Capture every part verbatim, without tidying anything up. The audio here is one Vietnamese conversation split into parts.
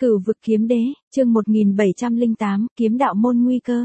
Cửu vực kiếm đế, chương một nghìn bảy trăm lẻ tám, kiếm đạo môn nguy cơ.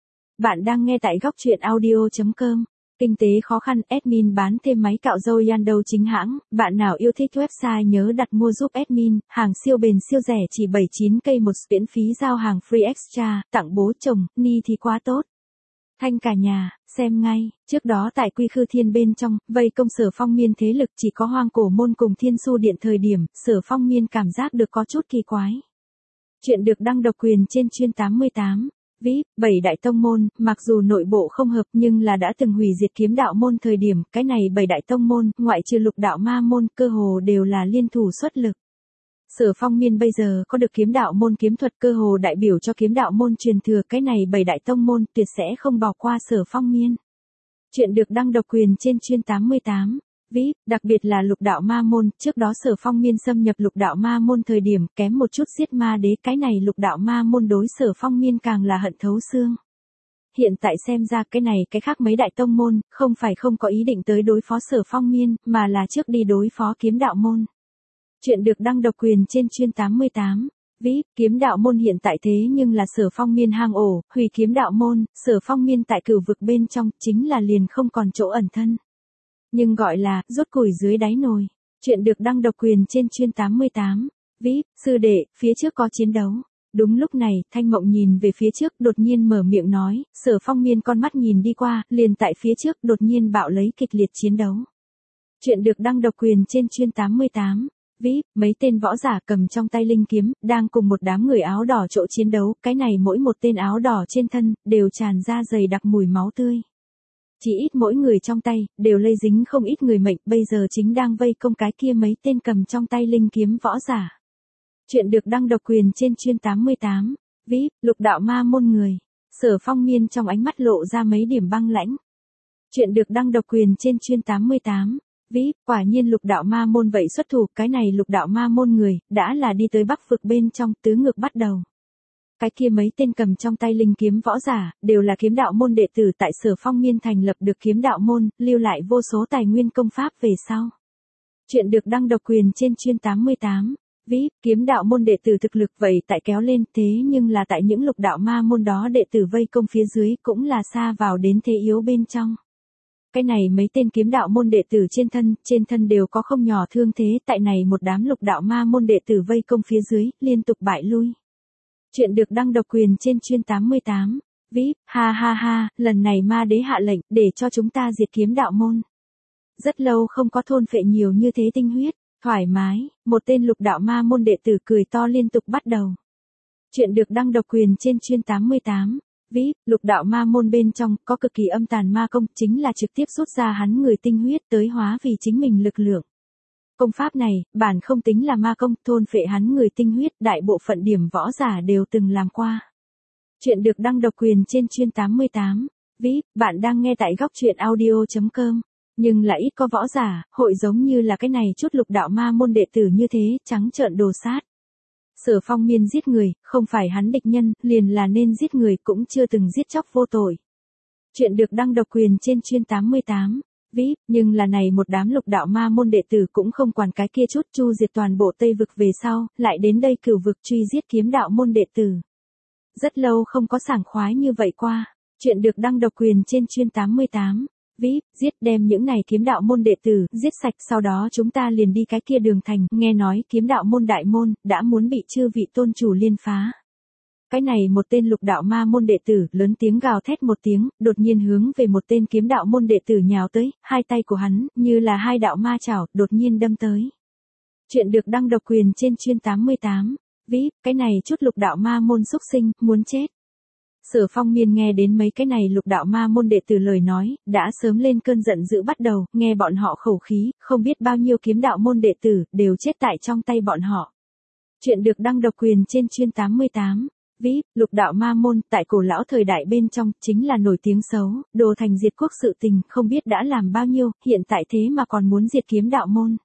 Bạn đang nghe tại góc truyện audio chấm com. Kinh tế khó khăn, admin bán thêm máy cạo râu Yandou chính hãng, bạn nào yêu thích website nhớ đặt mua giúp admin, hàng siêu bền siêu rẻ chỉ bảy mươi chín k một, miễn phí giao hàng free extra, tặng bố chồng, ni thì quá tốt. Thanh cả nhà, xem ngay, trước đó tại Quy Khư Thiên bên trong, vây công Sở Phong Miên thế lực chỉ có Hoang Cổ Môn cùng Thiên Su Điện thời điểm, Sở Phong Miên cảm giác được có chút kỳ quái. Chuyện được đăng độc quyền trên chuyên tám mươi tám. vê i pê, bảy đại tông môn, mặc dù nội bộ không hợp nhưng là đã từng hủy diệt kiếm đạo môn thời điểm, cái này bảy đại tông môn, ngoại trừ lục đạo ma môn, cơ hồ đều là liên thủ xuất lực. Sở Phong Miên bây giờ có được kiếm đạo môn kiếm thuật cơ hồ đại biểu cho kiếm đạo môn truyền thừa, cái này bảy đại tông môn tuyệt sẽ không bỏ qua Sở Phong Miên. Chuyện được đăng độc quyền trên chuyên tám mươi tám. vê i pê, đặc biệt là lục đạo ma môn, trước đó Sở Phong Miên xâm nhập lục đạo ma môn thời điểm kém một chút giết ma đế, cái này lục đạo ma môn đối Sở Phong Miên càng là hận thấu xương. Hiện tại xem ra cái này cái khác mấy đại tông môn, không phải không có ý định tới đối phó Sở Phong Miên, mà là trước đi đối phó kiếm đạo môn. Chuyện được đăng độc quyền trên chuyên tám mươi tám. vê i pê, kiếm đạo môn hiện tại thế nhưng là Sở Phong Miên hang ổ, hủy kiếm đạo môn, Sở Phong Miên tại cửu vực bên trong, chính là liền không còn chỗ ẩn thân. Nhưng gọi là, rút củi dưới đáy nồi. Chuyện được đăng độc quyền trên chuyên tám mươi tám. vê i pê, sư đệ, phía trước có chiến đấu. Đúng lúc này, Thanh Mộng nhìn về phía trước, đột nhiên mở miệng nói, Sở Phong Miên con mắt nhìn đi qua, liền tại phía trước, đột nhiên bạo lấy kịch liệt chiến đấu. Chuyện được đăng độc quyền trên chuyên tám mươi tám. vê i pê, mấy tên võ giả cầm trong tay linh kiếm, đang cùng một đám người áo đỏ chỗ chiến đấu, cái này mỗi một tên áo đỏ trên thân, đều tràn ra dày đặc mùi máu tươi. Chỉ ít mỗi người trong tay, đều lây dính không ít người mệnh, bây giờ chính đang vây công cái kia mấy tên cầm trong tay linh kiếm võ giả. Chuyện được đăng độc quyền trên chuyên tám mươi tám. vê i pê, lục đạo ma môn người. Sở Phong Miên trong ánh mắt lộ ra mấy điểm băng lãnh. Chuyện được đăng độc quyền trên chuyên tám mươi tám. vê i pê, quả nhiên lục đạo ma môn vậy xuất thủ, cái này lục đạo ma môn người, đã là đi tới bắc vực bên trong, tứ ngược bắt đầu. Cái kia mấy tên cầm trong tay linh kiếm võ giả, đều là kiếm đạo môn đệ tử tại Sở Phong Miên thành lập được kiếm đạo môn, lưu lại vô số tài nguyên công pháp về sau. Chuyện được đăng độc quyền trên chuyên tám mươi tám. vê i pê, kiếm đạo môn đệ tử thực lực vậy tại kéo lên, thế nhưng là tại những lục đạo ma môn đó đệ tử vây công phía dưới cũng là xa vào đến thế yếu bên trong. Cái này mấy tên kiếm đạo môn đệ tử trên thân, trên thân đều có không nhỏ thương thế, tại này một đám lục đạo ma môn đệ tử vây công phía dưới, liên tục bại lui. Chuyện được đăng độc quyền trên chuyên tám mươi tám. vê i pê, ha ha ha, lần này ma đế hạ lệnh, để cho chúng ta diệt kiếm đạo môn. Rất lâu không có thôn phệ nhiều như thế tinh huyết, thoải mái, một tên lục đạo ma môn đệ tử cười to liên tục bắt đầu. Chuyện được đăng độc quyền trên chuyên tám mươi tám. vê i pê, lục đạo ma môn bên trong, có cực kỳ âm tàn ma công, chính là trực tiếp rút ra hắn người tinh huyết tới hóa vì chính mình lực lượng. Công pháp này, bản không tính là ma công, thôn phệ hắn người tinh huyết, đại bộ phận điểm võ giả đều từng làm qua. Chuyện được đăng độc quyền trên chuyên tám mươi tám. vê i pê, bạn đang nghe tại góc truyện audio chấm com. Nhưng là ít có võ giả, hội giống như là cái này chút lục đạo ma môn đệ tử như thế, trắng trợn đồ sát. Sở Phong Miên giết người, không phải hắn địch nhân, liền là nên giết người, cũng chưa từng giết chóc vô tội. Chuyện được đăng độc quyền trên chuyên tám mươi tám. vê i pê, nhưng là này một đám lục đạo ma môn đệ tử cũng không quản cái kia chút, chu diệt toàn bộ Tây vực về sau, lại đến đây cửu vực truy giết kiếm đạo môn đệ tử. Rất lâu không có sảng khoái như vậy qua. Chuyện được đăng độc quyền trên chuyên tám mươi tám. vê i pê, giết đem những này kiếm đạo môn đệ tử, giết sạch, sau đó chúng ta liền đi cái kia đường thành, nghe nói kiếm đạo môn đại môn, đã muốn bị chư vị tôn chủ liên phá. Cái này một tên lục đạo ma môn đệ tử, lớn tiếng gào thét một tiếng, đột nhiên hướng về một tên kiếm đạo môn đệ tử nhào tới, hai tay của hắn, như là hai đạo ma chảo, đột nhiên đâm tới. Chuyện được đăng độc quyền trên chuyên tám mươi tám. vê i pê, cái này chút lục đạo ma môn xúc sinh, muốn chết. Sở Phong Miên nghe đến mấy cái này lục đạo ma môn đệ tử lời nói, đã sớm lên cơn giận dữ bắt đầu, nghe bọn họ khẩu khí, không biết bao nhiêu kiếm đạo môn đệ tử, đều chết tại trong tay bọn họ. Chuyện được đăng độc quyền trên chuyên tám mươi tám. vê i pê, lục đạo ma môn, tại cổ lão thời đại bên trong, chính là nổi tiếng xấu, đồ thành diệt quốc sự tình, không biết đã làm bao nhiêu, hiện tại thế mà còn muốn diệt kiếm đạo môn.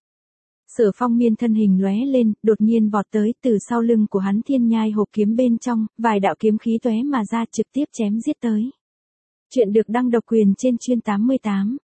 Sở Phong Miên thân hình lóe lên, đột nhiên vọt tới, từ sau lưng của hắn thiên nhai hộp kiếm bên trong, vài đạo kiếm khí tóe mà ra, trực tiếp chém giết tới. Chuyện được đăng độc quyền trên chuyên tám mươi tám.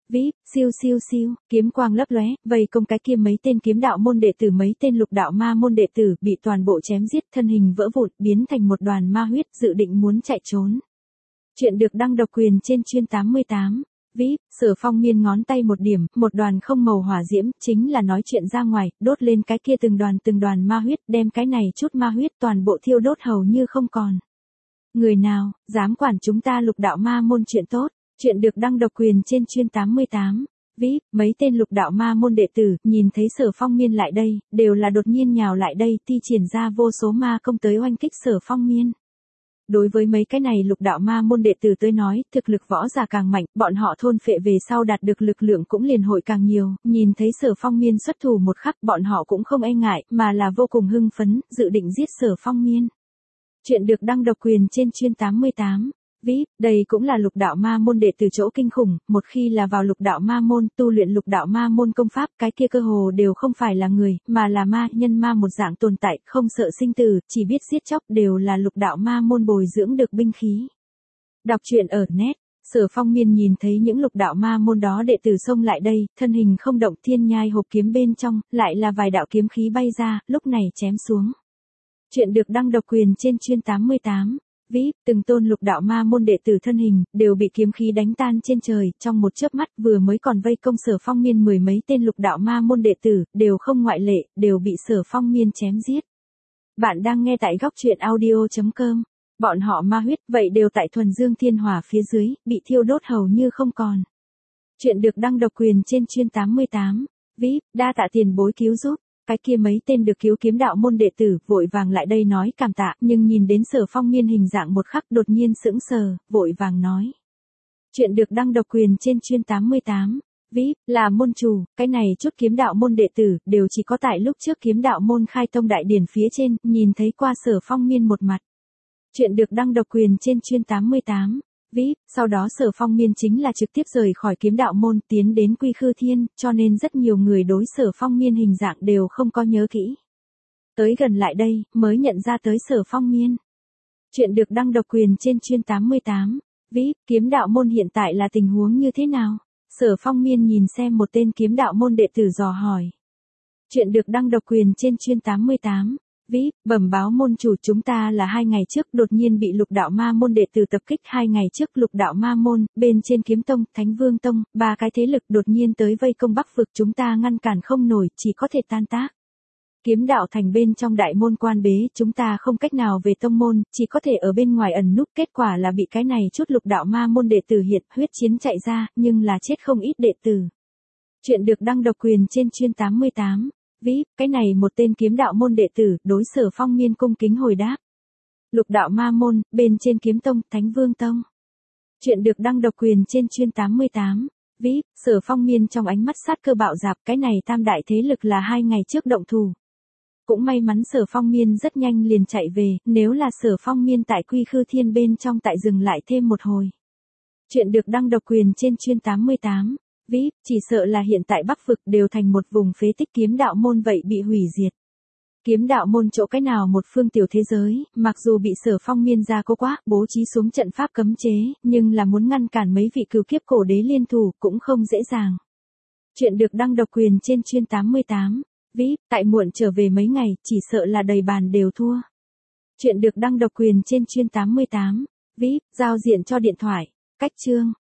vê i pê, siêu siêu siêu, kiếm quang lấp lóe, vây công cái kia mấy tên kiếm đạo môn đệ tử, mấy tên lục đạo ma môn đệ tử bị toàn bộ chém giết, thân hình vỡ vụn, biến thành một đoàn ma huyết, dự định muốn chạy trốn. Chuyện được đăng độc quyền trên chuyên tám mươi tám. vê i pê, Sở Phong Miên ngón tay một điểm, một đoàn không màu hỏa diễm, chính là nói chuyện ra ngoài, đốt lên cái kia từng đoàn từng đoàn ma huyết, đem cái này chút ma huyết toàn bộ thiêu đốt hầu như không còn. Người nào, dám quản chúng ta lục đạo ma môn chuyện tốt, chuyện được đăng độc quyền trên chuyên tám mươi tám. vê i pê, mấy tên lục đạo ma môn đệ tử, nhìn thấy Sở Phong Miên lại đây, đều là đột nhiên nhào lại đây, thi triển ra vô số ma công tới oanh kích Sở Phong Miên. Đối với mấy cái này lục đạo ma môn đệ tử tới nói, thực lực võ giả càng mạnh, bọn họ thôn phệ về sau đạt được lực lượng cũng liền hội càng nhiều, nhìn thấy Sở Phong Miên xuất thủ một khắc, bọn họ cũng không e ngại, mà là vô cùng hưng phấn, dự định giết Sở Phong Miên. Chuyện được đăng độc quyền trên chuyên tám mươi tám. vê i pê, đây cũng là lục đạo ma môn đệ tử chỗ kinh khủng, một khi là vào lục đạo ma môn, tu luyện lục đạo ma môn công pháp, cái kia cơ hồ đều không phải là người, mà là ma, nhân ma một dạng tồn tại, không sợ sinh tử, chỉ biết giết chóc, đều là lục đạo ma môn bồi dưỡng được binh khí. Đọc truyện ở net, Sở Phong Miên nhìn thấy những lục đạo ma môn đó đệ tử xông lại đây, thân hình không động, thiên nhai hộp kiếm bên trong, lại là vài đạo kiếm khí bay ra, lúc này chém xuống. Chuyện được đăng độc quyền trên chuyên tám mươi tám. vê i pê, từng tôn lục đạo ma môn đệ tử thân hình, đều bị kiếm khí đánh tan trên trời, trong một chớp mắt vừa mới còn vây công Sở Phong Miên mười mấy tên lục đạo ma môn đệ tử, đều không ngoại lệ, đều bị Sở Phong Miên chém giết. Bạn đang nghe tại góc truyện audio chấm com, bọn họ ma huyết, vậy đều tại thuần dương thiên hỏa phía dưới, bị thiêu đốt hầu như không còn. Chuyện được đăng độc quyền trên chuyên tám mươi tám, vê i pê, đa tạ tiền bối cứu giúp. Cái kia mấy tên được cứu kiếm đạo môn đệ tử, vội vàng lại đây nói cảm tạ, nhưng nhìn đến Sở Phong Miên hình dạng một khắc đột nhiên sững sờ, vội vàng nói. Chuyện được đăng độc quyền trên chuyên tám mươi tám. vê i pê, là môn chủ, cái này chút kiếm đạo môn đệ tử, đều chỉ có tại lúc trước kiếm đạo môn khai tông đại điển phía trên, nhìn thấy qua Sở Phong Miên một mặt. Chuyện được đăng độc quyền trên chuyên tám mươi tám. vê i pê, sau đó Sở Phong Miên chính là trực tiếp rời khỏi kiếm đạo môn, tiến đến Quy Khư Thiên, cho nên rất nhiều người đối Sở Phong Miên hình dạng đều không có nhớ kỹ. Tới gần lại đây, mới nhận ra tới Sở Phong Miên. Chuyện được đăng độc quyền trên chuyên tám mươi tám. vê i pê, kiếm đạo môn hiện tại là tình huống như thế nào? Sở Phong Miên nhìn xem một tên kiếm đạo môn đệ tử dò hỏi. Chuyện được đăng độc quyền trên chuyên tám mươi tám. vê i pê, bẩm báo môn chủ, chúng ta là hai ngày trước đột nhiên bị lục đạo ma môn đệ tử tập kích, hai ngày trước lục đạo ma môn, bên trên kiếm tông, thánh vương tông, ba cái thế lực đột nhiên tới vây công bắc vực, chúng ta ngăn cản không nổi, chỉ có thể tan tác. Kiếm đạo thành bên trong đại môn quan bế, chúng ta không cách nào về tông môn, chỉ có thể ở bên ngoài ẩn núp, kết quả là bị cái này chút lục đạo ma môn đệ tử hiện huyết chiến chạy ra, nhưng là chết không ít đệ tử. Chuyện được đăng độc quyền trên chuyên tám mươi tám. vê i pê, cái này một tên kiếm đạo môn đệ tử, đối Sở Phong Miên cung kính hồi đáp. Lục đạo ma môn, bên trên kiếm tông, thánh vương tông. Chuyện được đăng độc quyền trên chuyên tám mươi tám. vê i pê, Sở Phong Miên trong ánh mắt sát cơ bạo dạp, cái này tam đại thế lực là hai ngày trước động thủ. Cũng may mắn Sở Phong Miên rất nhanh liền chạy về, nếu là Sở Phong Miên tại Quy Khư Thiên bên trong tại dừng lại thêm một hồi. Chuyện được đăng độc quyền trên chuyên tám mươi tám. vê i pê, chỉ sợ là hiện tại Bắc vực đều thành một vùng phế tích, kiếm đạo môn vậy bị hủy diệt. Kiếm đạo môn chỗ cái nào một phương tiểu thế giới, mặc dù bị Sở Phong Miên ra cố quá, bố trí xuống trận pháp cấm chế, nhưng là muốn ngăn cản mấy vị cửu kiếp cổ đế liên thủ cũng không dễ dàng. Chuyện được đăng độc quyền trên chuyên tám mươi tám. vê i pê, tại muộn trở về mấy ngày, chỉ sợ là đầy bàn đều thua. Chuyện được đăng độc quyền trên chuyên tám mươi tám. vê i pê, giao diện cho điện thoại. Cách chương.